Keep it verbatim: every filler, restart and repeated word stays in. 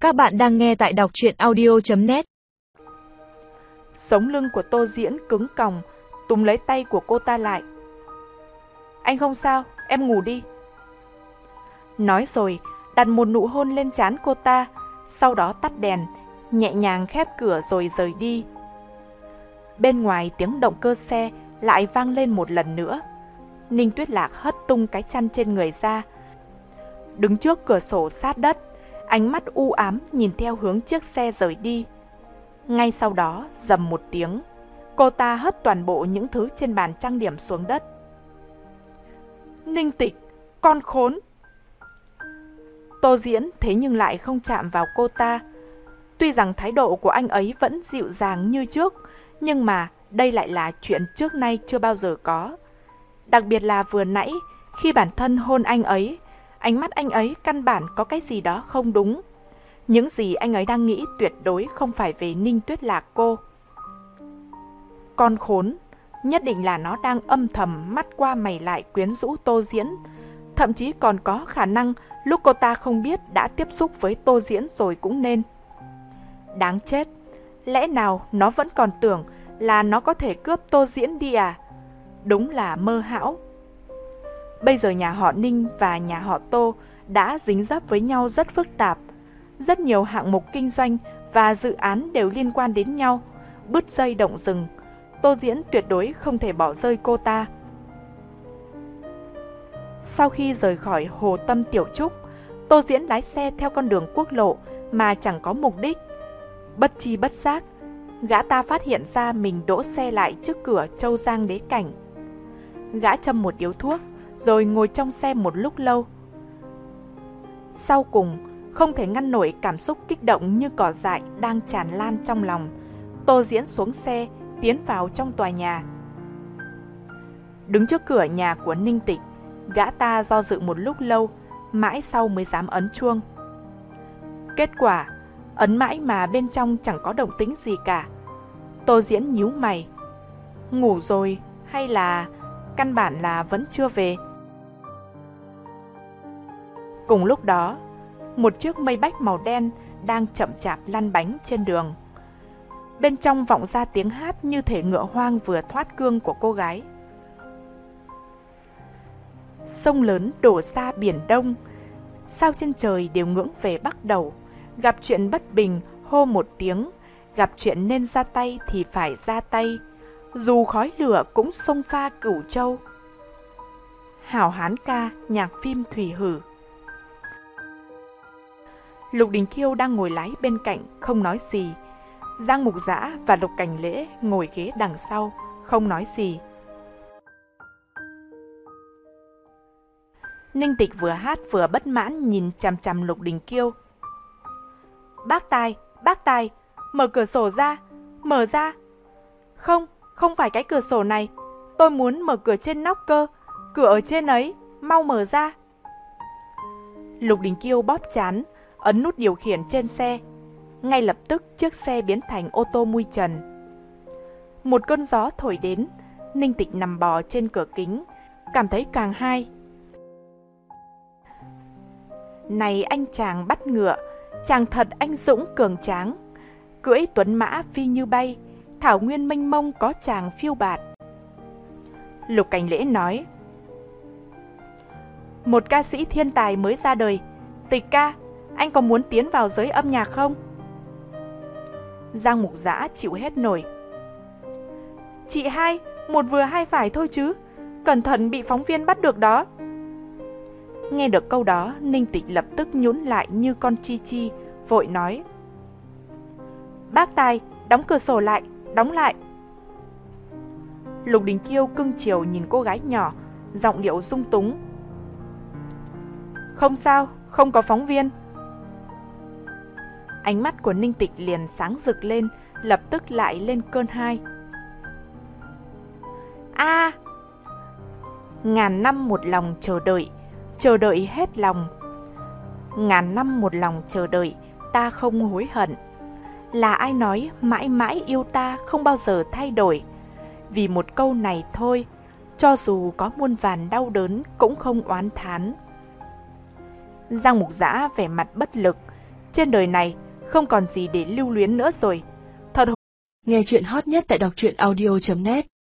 Các bạn đang nghe tại đọc truyện audio chấm net. Sống lưng của Tô Diễn cứng còng, túm lấy tay của cô ta lại. Anh không sao, em ngủ đi. Nói rồi, đặt một nụ hôn lên trán cô ta, sau đó tắt đèn, nhẹ nhàng khép cửa rồi rời đi. Bên ngoài tiếng động cơ xe lại vang lên một lần nữa. Ninh Tuyết Lạc hất tung cái chăn trên người ra, đứng trước cửa sổ sát đất, ánh mắt u ám nhìn theo hướng chiếc xe rời đi. Ngay sau đó, rầm một tiếng, cô ta hất toàn bộ những thứ trên bàn trang điểm xuống đất. Ninh Tịch, con khốn! Tô Diễn thế nhưng lại không chạm vào cô ta. Tuy rằng thái độ của anh ấy vẫn dịu dàng như trước, nhưng mà đây lại là chuyện trước nay chưa bao giờ có. Đặc biệt là vừa nãy, khi bản thân hôn anh ấy, ánh mắt anh ấy căn bản có cái gì đó không đúng. Những gì anh ấy đang nghĩ tuyệt đối không phải về Ninh Tuyết Lạc cô. Con khốn, nhất định là nó đang âm thầm mắt qua mày lại quyến rũ Tô Diễn. Thậm chí còn có khả năng lúc cô ta không biết đã tiếp xúc với Tô Diễn rồi cũng nên. Đáng chết, lẽ nào nó vẫn còn tưởng là nó có thể cướp Tô Diễn đi à? Đúng là mơ hão. Bây giờ nhà họ Ninh và nhà họ Tô đã dính dấp với nhau rất phức tạp. Rất nhiều hạng mục kinh doanh và dự án đều liên quan đến nhau. Bứt dây động rừng, Tô Diễn tuyệt đối không thể bỏ rơi cô ta. Sau khi rời khỏi Hồ Tâm Tiểu Trúc, Tô Diễn lái xe theo con đường quốc lộ mà chẳng có mục đích. Bất chi bất giác, gã ta phát hiện ra mình đỗ xe lại trước cửa Châu Giang Đế Cảnh. Gã châm một điếu thuốc, rồi ngồi trong xe một lúc lâu. Sau cùng, không thể ngăn nổi cảm xúc kích động như cỏ dại đang tràn lan trong lòng, Tô Diễn xuống xe, tiến vào trong tòa nhà. Đứng trước cửa nhà của Ninh Tịch, gã ta do dự một lúc lâu, mãi sau mới dám ấn chuông. Kết quả, ấn mãi mà bên trong chẳng có động tĩnh gì cả. Tô Diễn nhíu mày. Ngủ rồi hay là căn bản là vẫn chưa về? Cùng lúc đó, một chiếc Maybach màu đen đang chậm chạp lăn bánh trên đường. Bên trong vọng ra tiếng hát như thể ngựa hoang vừa thoát cương của cô gái. Sông lớn đổ ra biển đông, sao trên trời đều ngưỡng về Bắc đầu. Gặp chuyện bất bình hô một tiếng, gặp chuyện nên ra tay thì phải ra tay. Dù khói lửa cũng xông pha Cửu Châu. Hảo hán ca, nhạc phim Thủy Hử. Lục Đình Kiêu đang ngồi lái bên cạnh, không nói gì. Giang Mục Dã và Lục Cảnh Lễ ngồi ghế đằng sau, không nói gì. Ninh Tịch vừa hát vừa bất mãn nhìn chằm chằm Lục Đình Kiêu. Bác Tài, bác Tài, mở cửa sổ ra, mở ra. Không, không phải cái cửa sổ này, tôi muốn mở cửa trên nóc cơ, cửa ở trên ấy, mau mở ra. Lục Đình Kiêu bóp trán, ấn nút điều khiển trên xe. Ngay lập tức chiếc xe biến thành ô tô mui trần. Một cơn gió thổi đến, Ninh Tịch nằm bò trên cửa kính, cảm thấy càng hay. Này anh chàng bắt ngựa, chàng thật anh dũng cường tráng. Cưỡi tuấn mã phi như bay, thảo nguyên mênh mông có chàng phiêu bạt. Lục Cảnh Lễ nói. Một ca sĩ thiên tài mới ra đời, Tịch ca, anh có muốn tiến vào giới âm nhạc không? Giang Mục Dã chịu hết nổi. Chị hai, một vừa hai phải thôi chứ, cẩn thận bị phóng viên bắt được đó. Nghe được câu đó, Ninh Tịch lập tức nhún lại như con chi chi, vội nói. Bác Tài, đóng cửa sổ lại, đóng lại. Lục Đình Kiêu cưng chiều nhìn cô gái nhỏ, giọng điệu rung túng. Không sao, không có phóng viên. Ánh mắt của Ninh Tịch liền sáng rực lên, lập tức lại lên cơn hai. A! À, ngàn năm một lòng chờ đợi, chờ đợi hết lòng. Ngàn năm một lòng chờ đợi, ta không hối hận. Là ai nói mãi mãi yêu ta không bao giờ thay đổi? Vì một câu này thôi, cho dù có muôn vàn đau đớn cũng không oán thán. Giang Mục Dã vẻ mặt bất lực, trên đời này không còn gì để lưu luyến nữa rồi. Thật Nghe chuyện hot nhất tại đọc truyện audio chấm net